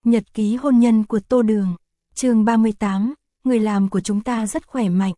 Nhật ký hôn nhân của Tô Đường. Chương 38, người làm của chúng ta rất khỏe mạnh.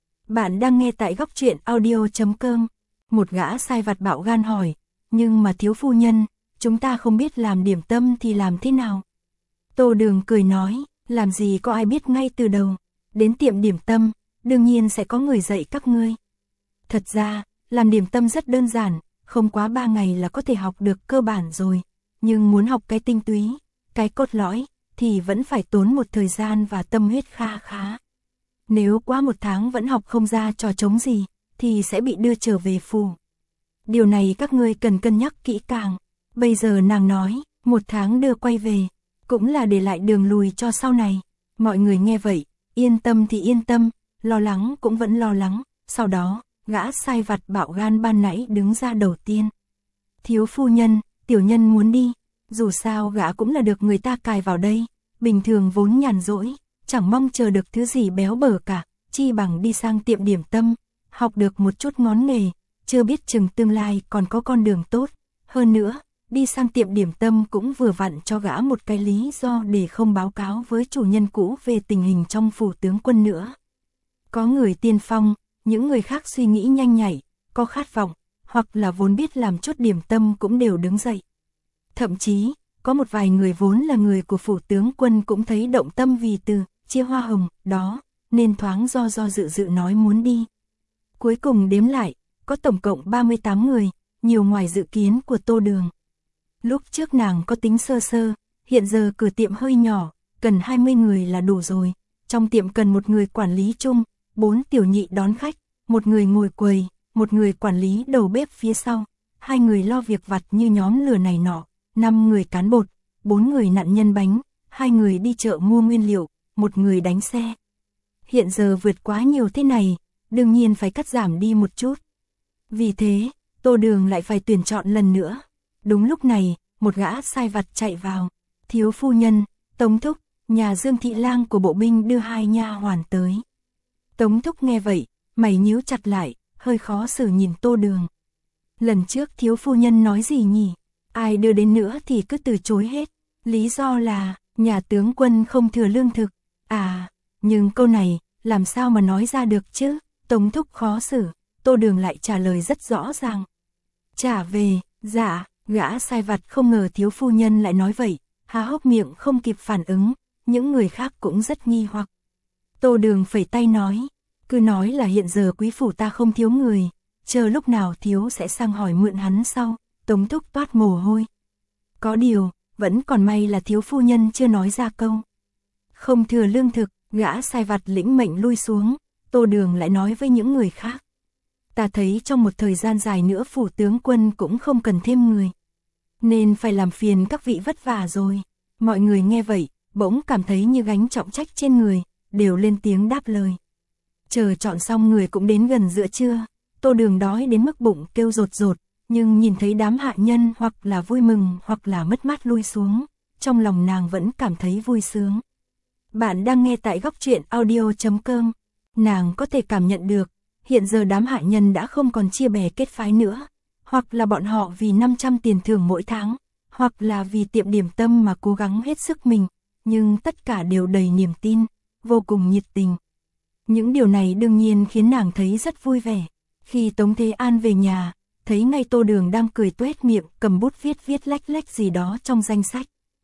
Bạn đang nghe tại góc truyện audio.com. Một gã sai vặt bạo gan hỏi, nhưng mà thiếu phu nhân, chúng ta không biết làm điểm tâm thì làm thế nào? Tô Đường cười nói, làm gì có ai biết ngay từ đầu. Đến tiệm điểm tâm, đương nhiên sẽ có người dạy các ngươi. Thật ra, làm điểm tâm rất đơn giản, không quá 3 ngày là có thể học được cơ bản rồi. Nhưng muốn học cái tinh túy, cái cốt lõi, thì vẫn phải tốn một thời gian và tâm huyết kha khá. Nếu quá 1 tháng vẫn học không ra trò trống gì, thì sẽ bị đưa trở về phủ. Điều này các ngươi cần cân nhắc kỹ càng. Bây giờ nàng nói, 1 tháng đưa quay về, cũng là để lại đường lùi cho sau này. Mọi người nghe vậy, yên tâm thì yên tâm, lo lắng cũng vẫn lo lắng. Sau đó, gã sai vặt bạo gan ban nãy đứng ra đầu tiên. Thiếu phu nhân, tiểu nhân muốn đi. Dù sao gã cũng là được người ta cài vào đây, bình thường vốn nhàn rỗi, chẳng mong chờ được thứ gì béo bở cả, chi bằng đi sang tiệm điểm tâm, học được một chút ngón nghề, chưa biết chừng tương lai còn có con đường tốt. Hơn nữa, đi sang tiệm điểm tâm cũng vừa vặn cho gã một cái lý do để không báo cáo với chủ nhân cũ về tình hình trong phủ tướng quân nữa. Có người tiên phong, những người khác suy nghĩ nhanh nhạy, có khát vọng, hoặc là vốn biết làm chút điểm tâm cũng đều đứng dậy. Thậm chí, có một vài người vốn là người của phủ tướng quân cũng thấy động tâm vì từ chia hoa hồng đó, nên thoáng do dự nói muốn đi. Cuối cùng đếm lại, có tổng cộng 38 người, nhiều ngoài dự kiến của Tô Đường. Lúc trước nàng có tính sơ sơ, hiện giờ cửa tiệm hơi nhỏ, cần 20 người là đủ rồi. Trong tiệm cần một người quản lý chung, 4 tiểu nhị đón khách, một người ngồi quầy, một người quản lý đầu bếp phía sau, 2 người lo việc vặt như nhóm lửa này nọ, 5 người cán bột, 4 người nặn nhân bánh, 2 người đi chợ mua nguyên liệu, 1 người đánh xe. Hiện giờ vượt quá nhiều thế này, đương nhiên phải cắt giảm đi một chút. Vì thế, Tô Đường lại phải tuyển chọn lần nữa. Đúng lúc này, một gã sai vặt chạy vào. Thiếu phu nhân, Tống Thúc, nhà Dương Thị Lang của bộ binh đưa 2 nha hoàn tới. Tống Thúc nghe vậy, mày nhíu chặt lại, hơi khó xử nhìn Tô Đường. Lần trước thiếu phu nhân nói gì nhỉ? Ai đưa đến nữa thì cứ từ chối hết. Lý do là, nhà tướng quân không thừa lương thực. À, nhưng câu này, làm sao mà nói ra được chứ? Tống Thúc khó xử, Tô Đường lại trả lời rất rõ ràng. Trả về, dạ, gã sai vặt không ngờ thiếu phu nhân lại nói vậy, há hốc miệng không kịp phản ứng, những người khác cũng rất nghi hoặc. Tô Đường phẩy tay nói, cứ nói là hiện giờ quý phủ ta không thiếu người, chờ lúc nào thiếu sẽ sang hỏi mượn hắn sau. Tống Thúc toát mồ hôi. Có điều, vẫn còn may là thiếu phu nhân chưa nói ra câu. Không thừa lương thực, gã sai vặt lĩnh mệnh lui xuống, Tô Đường lại nói với những người khác. Ta thấy trong một thời gian dài nữa phủ tướng quân cũng không cần thêm người. Nên phải làm phiền các vị vất vả rồi. Mọi người nghe vậy, bỗng cảm thấy như gánh trọng trách trên người, đều lên tiếng đáp lời. Chờ chọn xong người cũng đến gần giữa trưa, Tô Đường đói đến mức bụng kêu rột rột. Nhưng nhìn thấy đám hạ nhân hoặc là vui mừng hoặc là mất mát lui xuống, trong lòng nàng vẫn cảm thấy vui sướng. Bạn đang nghe tại góc truyện audio.com. Nàng có thể cảm nhận được, hiện giờ đám hạ nhân đã không còn chia bè kết phái nữa, hoặc là bọn họ vì 500 tiền thưởng mỗi tháng, hoặc là vì tiệm điểm tâm mà cố gắng hết sức mình, nhưng tất cả đều đầy niềm tin, vô cùng nhiệt tình. Những điều này đương nhiên khiến nàng thấy rất vui vẻ. Khi Tống Thế An về nhà, thấy ngay Tô Đường đang cười tuét miệng, cầm bút viết lách lách gì đó trong danh sách.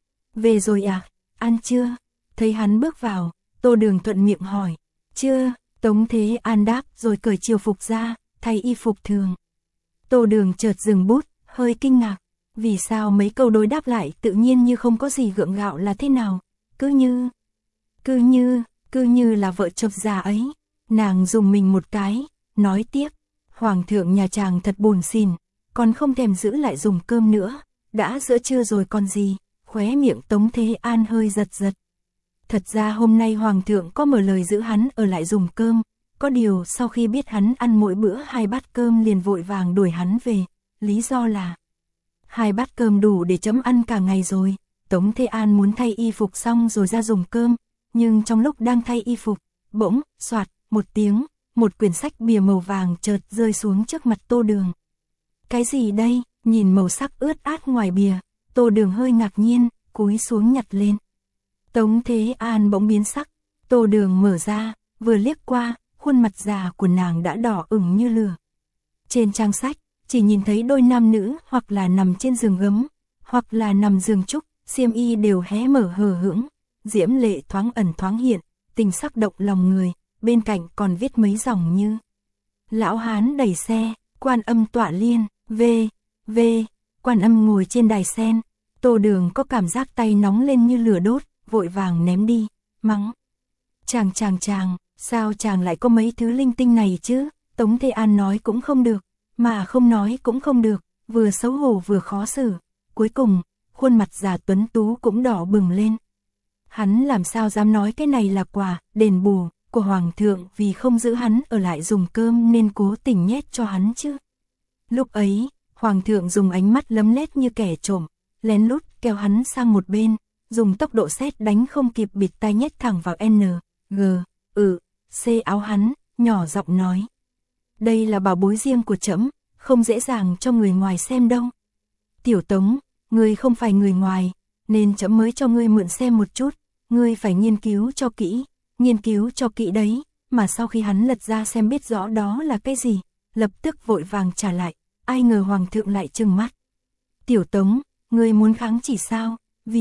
Về rồi à, ăn chưa? Thấy hắn bước vào, Tô Đường thuận miệng hỏi. Chưa, Tống Thế An đáp rồi cởi triều phục ra, thay y phục thường. Tô Đường chợt dừng bút, hơi kinh ngạc. Vì sao mấy câu đối đáp lại tự nhiên như không có gì gượng gạo là thế nào? Cứ như là vợ chồng già ấy. Nàng dùng mình một cái, nói tiếp. Hoàng thượng nhà chàng thật buồn xỉn, còn không thèm giữ lại dùng cơm nữa, đã giữa trưa rồi còn gì, khóe miệng Tống Thế An hơi giật. Thật ra hôm nay Hoàng thượng có mở lời giữ hắn ở lại dùng cơm, có điều sau khi biết hắn ăn mỗi bữa 2 bát cơm liền vội vàng đuổi hắn về, lý do là 2 bát cơm đủ để chấm ăn cả ngày rồi. Tống Thế An muốn thay y phục xong rồi ra dùng cơm, nhưng trong lúc đang thay y phục, bỗng, xoạt, một tiếng, một quyển sách bìa màu vàng chợt rơi xuống trước mặt Tô Đường. Cái gì đây? Nhìn màu sắc ướt át ngoài bìa, Tô Đường hơi ngạc nhiên, cúi xuống nhặt lên. Tống Thế An bỗng biến sắc, Tô Đường mở ra, vừa liếc qua, khuôn mặt già của nàng đã đỏ ửng như lửa. Trên trang sách, chỉ nhìn thấy đôi nam nữ hoặc là nằm trên giường gấm, hoặc là nằm giường trúc, xiêm y đều hé mở hờ hững, diễm lệ thoáng ẩn thoáng hiện, tình sắc động lòng người, bên cạnh còn viết mấy dòng như: Lão hán đẩy xe, Quan Âm tọa liên, v. Quan Âm ngồi trên đài sen. Tô Đường có cảm giác tay nóng lên như lửa đốt, vội vàng ném đi, mắng: Chàng, sao chàng lại có mấy thứ linh tinh này chứ? Tống Thế An nói cũng không được, mà không nói cũng không được, vừa xấu hổ vừa khó xử. Cuối cùng, khuôn mặt già tuấn tú cũng đỏ bừng lên. Hắn làm sao dám nói cái này là quà, đền bù của Hoàng thượng vì không giữ hắn ở lại dùng cơm nên cố tình nhét cho hắn chứ. Lúc ấy, Hoàng thượng dùng ánh mắt lấm lét như kẻ trộm, lén lút kéo hắn sang một bên, dùng tốc độ sét đánh không kịp bịt tai nhét thẳng vào C áo hắn, nhỏ giọng nói: Đây là bảo bối riêng của trẫm, không dễ dàng cho người ngoài xem đâu. Tiểu Tống, ngươi không phải người ngoài, nên trẫm mới cho ngươi mượn xem một chút, ngươi phải nghiên cứu cho kỹ đấy. Mà sau khi hắn lật ra xem biết rõ đó là cái gì, lập tức vội vàng trả lại, ai ngờ Hoàng thượng lại trừng mắt. Tiểu Tống, ngươi muốn kháng chỉ sao?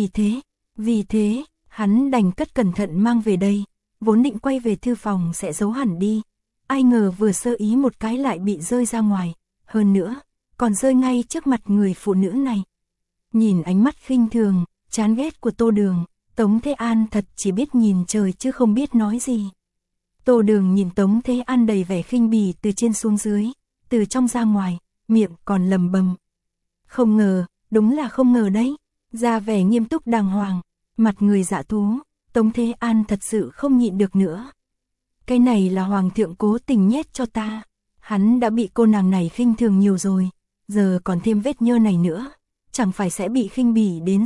Vì thế, hắn đành cất cẩn thận mang về đây, vốn định quay về thư phòng sẽ giấu hẳn đi. Ai ngờ vừa sơ ý một cái lại bị rơi ra ngoài, hơn nữa, còn rơi ngay trước mặt người phụ nữ này. Nhìn ánh mắt khinh thường, chán ghét của Tô Đường, Tống Thế An thật chỉ biết nhìn trời chứ không biết nói gì. Tô Đường nhìn Tống Thế An đầy vẻ khinh bỉ từ trên xuống dưới, từ trong ra ngoài, miệng còn lầm bầm: Không ngờ, đúng là không ngờ đấy. Ra vẻ nghiêm túc đàng hoàng, mặt người dạ thú, Tống Thế An thật sự không nhịn được nữa. Cái này là Hoàng thượng cố tình nhét cho ta. Hắn đã bị cô nàng này khinh thường nhiều rồi, giờ còn thêm vết nhơ này nữa, chẳng phải sẽ bị khinh bỉ đến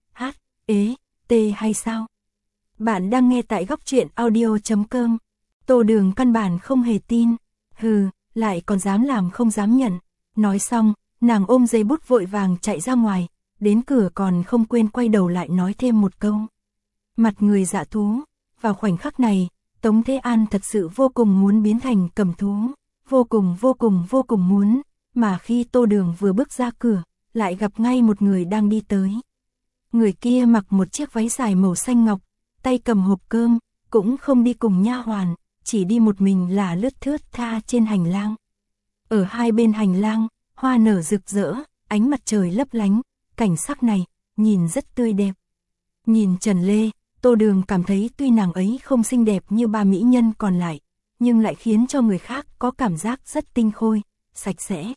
T hay sao? Bạn đang nghe tại góc truyện audio.com. Tô Đường căn bản không hề tin. Hừ, lại còn dám làm không dám nhận. Nói xong, nàng ôm giấy bút vội vàng chạy ra ngoài, đến cửa còn không quên quay đầu lại nói thêm một câu. Mặt người dạ thú, vào khoảnh khắc này, Tống Thế An thật sự vô cùng muốn biến thành cầm thú, vô cùng muốn, mà khi Tô Đường vừa bước ra cửa, lại gặp ngay một người đang đi tới. Người kia mặc một chiếc váy dài màu xanh ngọc, tay cầm hộp cơm, cũng không đi cùng nha hoàn, chỉ đi một mình là lướt thướt tha trên hành lang. Ở hai bên hành lang, hoa nở rực rỡ, ánh mặt trời lấp lánh, cảnh sắc này, nhìn rất tươi đẹp. Nhìn Trần Lê, Tô Đường cảm thấy tuy nàng ấy không xinh đẹp như ba mỹ nhân còn lại, nhưng lại khiến cho người khác có cảm giác rất tinh khôi, sạch sẽ.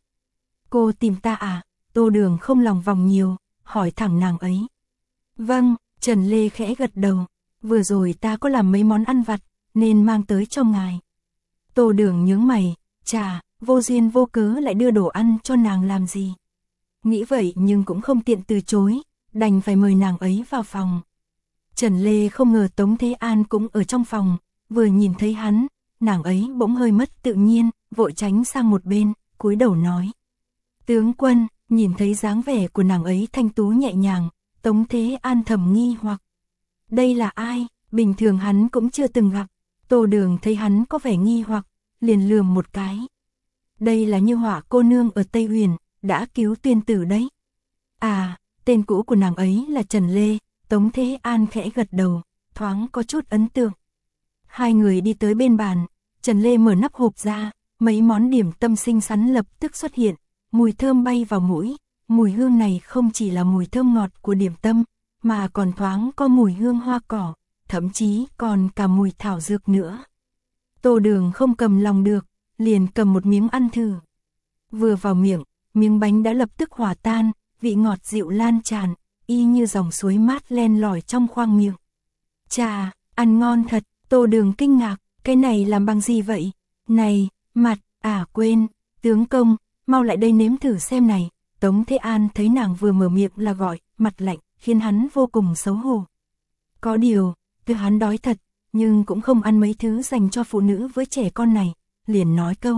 Cô tìm ta à? Tô Đường không lòng vòng nhiều, hỏi thẳng nàng ấy. Vâng, Trần Lê khẽ gật đầu, vừa rồi ta có làm mấy món ăn vặt, nên mang tới cho ngài. Tô Đường nhướng mày, chà, vô duyên vô cớ lại đưa đồ ăn cho nàng làm gì? Nghĩ vậy nhưng cũng không tiện từ chối, đành phải mời nàng ấy vào phòng. Trần Lê không ngờ Tống Thế An cũng ở trong phòng, vừa nhìn thấy hắn, nàng ấy bỗng hơi mất tự nhiên, vội tránh sang một bên, cúi đầu nói. Tướng quân, nhìn thấy dáng vẻ của nàng ấy thanh tú nhẹ nhàng, Tống Thế An thầm nghi hoặc. Đây là ai? Bình thường hắn cũng chưa từng gặp. Tô Đường thấy hắn có vẻ nghi hoặc, liền lườm một cái. Đây là Như Họa cô nương ở Tây Huyền, đã cứu Tuyên Tử đấy. À, tên cũ của nàng ấy là Trần Lê. Tống Thế An khẽ gật đầu, thoáng có chút ấn tượng. Hai người đi tới bên bàn, Trần Lê mở nắp hộp ra, mấy món điểm tâm xinh xắn lập tức xuất hiện, mùi thơm bay vào mũi. Mùi hương này không chỉ là mùi thơm ngọt của điểm tâm, mà còn thoáng có mùi hương hoa cỏ, thậm chí còn cả mùi thảo dược nữa. Tô Đường không cầm lòng được, liền cầm một miếng ăn thử. Vừa vào miệng, miếng bánh đã lập tức hòa tan, vị ngọt dịu lan tràn, y như dòng suối mát len lỏi trong khoang miệng. Chà, ăn ngon thật. Tô Đường kinh ngạc, cái này làm bằng gì vậy? Này, mặt, quên, tướng công, mau lại đây nếm thử xem này. Tống Thế An thấy nàng vừa mở miệng là gọi, mặt lạnh, khiến hắn vô cùng xấu hổ. Có điều, tuy hắn đói thật, nhưng cũng không ăn mấy thứ dành cho phụ nữ với trẻ con này, liền nói câu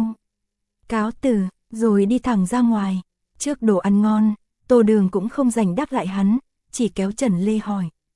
cáo từ, rồi đi thẳng ra ngoài. Trước đồ ăn ngon, Tô Đường cũng không dành đáp lại hắn, chỉ kéo Trần Lê hỏi.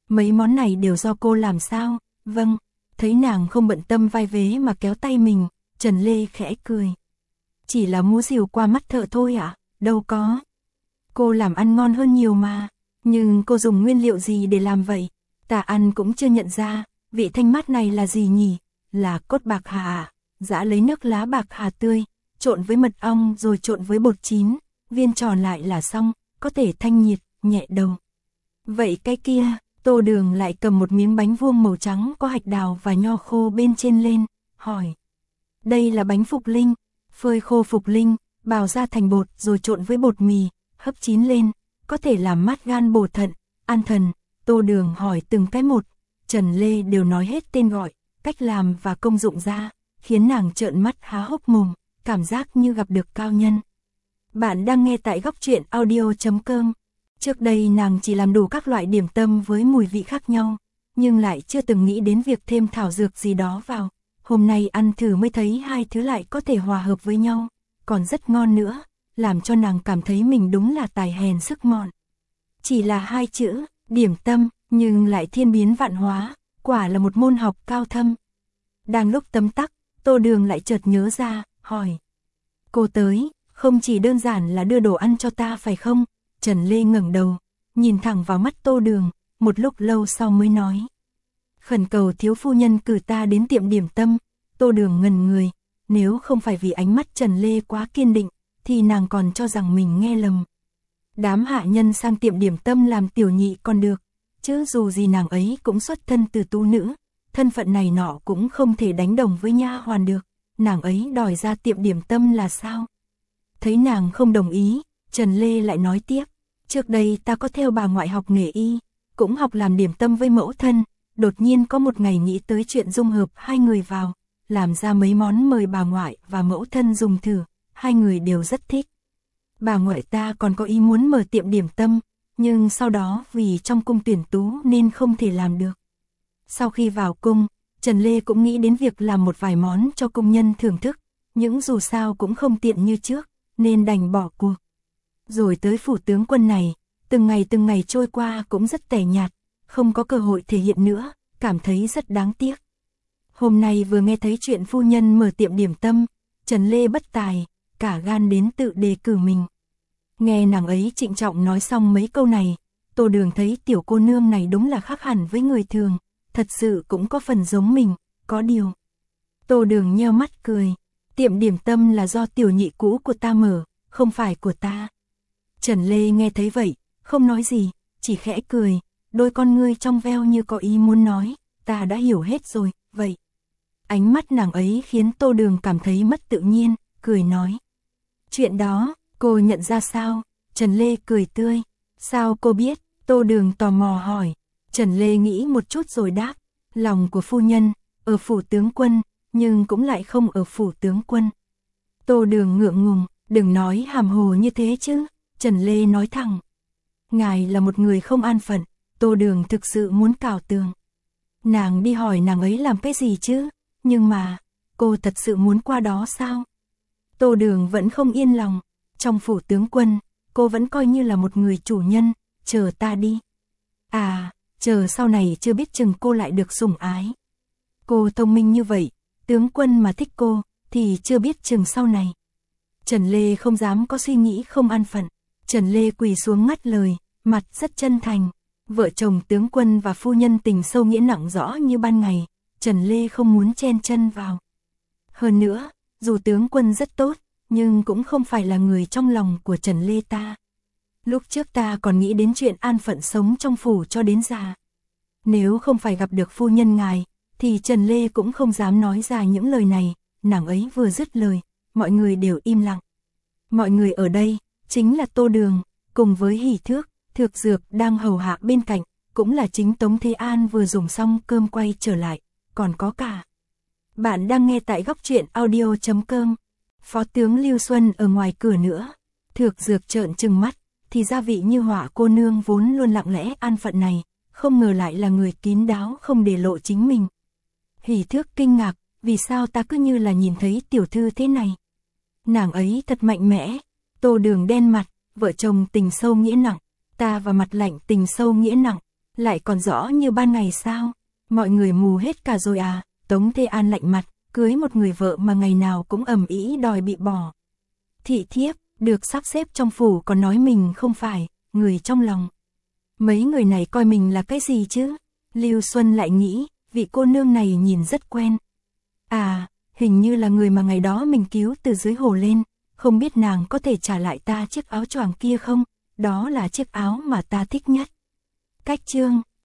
Mấy món này đều do cô làm sao? Vâng. Thấy nàng không bận tâm vai vế mà kéo tay mình, Trần Lê khẽ cười. Chỉ là múa rìu qua mắt thợ thôi ạ? Đâu có. Cô làm ăn ngon hơn nhiều mà. Nhưng cô dùng nguyên liệu gì để làm vậy? Ta ăn cũng chưa nhận ra. Vị thanh mát này là gì nhỉ? Là cốt bạc hà à? Giã lấy nước lá bạc hà tươi, trộn với mật ong rồi trộn với bột chín, viên tròn lại là xong, có thể thanh nhiệt, nhẹ đầu. Vậy cái kia, Tô Đường lại cầm một miếng bánh vuông màu trắng có hạch đào và nho khô bên trên lên, hỏi. Đây là bánh phục linh, phơi khô phục linh, bào ra thành bột rồi trộn với bột mì, hấp chín lên, có thể làm mát gan bổ thận, an thần. Tô Đường hỏi từng cái một, Trần Lê đều nói hết tên gọi, cách làm và công dụng ra, khiến nàng trợn mắt há hốc mồm, cảm giác như gặp được cao nhân. Bạn đang nghe tại Góc Truyện Audio.com. Trước đây nàng chỉ làm đủ các loại điểm tâm với mùi vị khác nhau, nhưng lại chưa từng nghĩ đến việc thêm thảo dược gì đó vào. Hôm nay ăn thử mới thấy hai thứ lại có thể hòa hợp với nhau, còn rất ngon nữa, làm cho nàng cảm thấy mình đúng là tài hèn sức mọn. Chỉ là hai chữ, điểm tâm, nhưng lại thiên biến vạn hóa, quả là một môn học cao thâm. Đang lúc tấm tắc, Tô Đường lại chợt nhớ ra, hỏi. Cô tới, không chỉ đơn giản là đưa đồ ăn cho ta phải không? Trần Lê ngẩng đầu, nhìn thẳng vào mắt Tô Đường, một lúc lâu sau mới nói. Khẩn cầu thiếu phu nhân cử ta đến tiệm điểm tâm. Tô Đường ngẩn người, nếu không phải vì ánh mắt Trần Lê quá kiên định, thì nàng còn cho rằng mình nghe lầm. Đám hạ nhân sang tiệm điểm tâm làm tiểu nhị còn được, chứ dù gì nàng ấy cũng xuất thân từ tú nữ, thân phận này nọ cũng không thể đánh đồng với nha hoàn được, nàng ấy đòi ra tiệm điểm tâm là sao? Thấy nàng không đồng ý, Trần Lê lại nói tiếp, trước đây ta có theo bà ngoại học nghề y, cũng học làm điểm tâm với mẫu thân, đột nhiên có một ngày nghĩ tới chuyện dung hợp hai người vào, làm ra mấy món mời bà ngoại và mẫu thân dùng thử, hai người đều rất thích. Bà ngoại ta còn có ý muốn mở tiệm điểm tâm, nhưng sau đó vì trong cung tuyển tú nên không thể làm được. Sau khi vào cung, Trần Lê cũng nghĩ đến việc làm một vài món cho công nhân thưởng thức, nhưng dù sao cũng không tiện như trước, nên đành bỏ cuộc. Rồi tới phủ tướng quân này, từng ngày trôi qua cũng rất tẻ nhạt, không có cơ hội thể hiện nữa, cảm thấy rất đáng tiếc. Hôm nay vừa nghe thấy chuyện phu nhân mở tiệm điểm tâm, Trần Lê bất tài, cả gan đến tự đề cử mình. Nghe nàng ấy trịnh trọng nói xong mấy câu này, Tô Đường thấy tiểu cô nương này đúng là khác hẳn với người thường, thật sự cũng có phần giống mình, có điều. Tô Đường nheo mắt cười, tiệm điểm tâm là do tiểu nhị cũ của ta mở, không phải của ta. Trần Lê nghe thấy vậy, không nói gì, chỉ khẽ cười, đôi con ngươi trong veo như có ý muốn nói, ta đã hiểu hết rồi, vậy. Ánh mắt nàng ấy khiến Tô Đường cảm thấy mất tự nhiên, cười nói. Chuyện đó, cô nhận ra sao? Trần Lê cười tươi, sao cô biết? Tô Đường tò mò hỏi. Trần Lê nghĩ một chút rồi đáp, lòng của phu nhân, ở phủ tướng quân, nhưng cũng lại không ở phủ tướng quân. Tô Đường ngượng ngùng, đừng nói hàm hồ như thế chứ, Trần Lê nói thẳng. Ngài là một người không an phận, Tô Đường thực sự muốn cào tường. Nàng đi hỏi nàng ấy làm cái gì chứ, nhưng mà, cô thật sự muốn qua đó sao? Tô Đường vẫn không yên lòng, trong phủ tướng quân, cô vẫn coi như là một người chủ nhân, chờ ta đi. À, chờ sau này chưa biết chừng cô lại được sủng ái. Cô thông minh như vậy, tướng quân mà thích cô, thì chưa biết chừng sau này. Trần Lê không dám có suy nghĩ không an phận, Trần Lê quỳ xuống ngắt lời, mặt rất chân thành. Vợ chồng tướng quân và phu nhân tình sâu nghĩa nặng rõ như ban ngày, Trần Lê không muốn chen chân vào. Hơn nữa, dù tướng quân rất tốt, nhưng cũng không phải là người trong lòng của Trần Lê ta. Lúc trước ta còn nghĩ đến chuyện an phận sống trong phủ cho đến già. Nếu không phải gặp được phu nhân ngài, thì Trần Lê cũng không dám nói ra những lời này. Nàng ấy vừa dứt lời, mọi người đều im lặng. Mọi người ở đây, chính là Tô Đường, cùng với Hỷ Thước, Thược Dược đang hầu hạ bên cạnh, cũng là chính Tống Thế An vừa dùng xong cơm quay trở lại, còn có cả. Bạn đang nghe tại Góc Truyện Audio.com. Phó tướng Lưu Xuân ở ngoài cửa nữa. Thược Dược trợn trừng mắt, thì gia vị như họa cô nương vốn luôn lặng lẽ an phận này, không ngờ lại là người kín đáo không để lộ chính mình. Hỷ Thước kinh ngạc, vì sao ta cứ như là nhìn thấy tiểu thư thế này? Nàng ấy thật mạnh mẽ. Tô Đường đen mặt, vợ chồng tình sâu nghĩa nặng, ta và mặt lạnh tình sâu nghĩa nặng, Lại còn rõ như ban ngày sao? Mọi người mù hết cả rồi à? Tống Thê An lạnh mặt, cưới một người vợ mà ngày nào cũng ầm ĩ đòi bị bỏ. Thị thiếp, được sắp xếp trong phủ còn nói mình không phải, người trong lòng. Mấy người này coi mình là cái gì chứ? Lưu Xuân lại nghĩ, vị cô nương này nhìn rất quen. À, hình như là người mà ngày đó mình cứu từ dưới hồ lên, không biết nàng có thể trả lại ta chiếc áo choàng kia không? Đó là chiếc áo mà ta thích nhất. Cách chương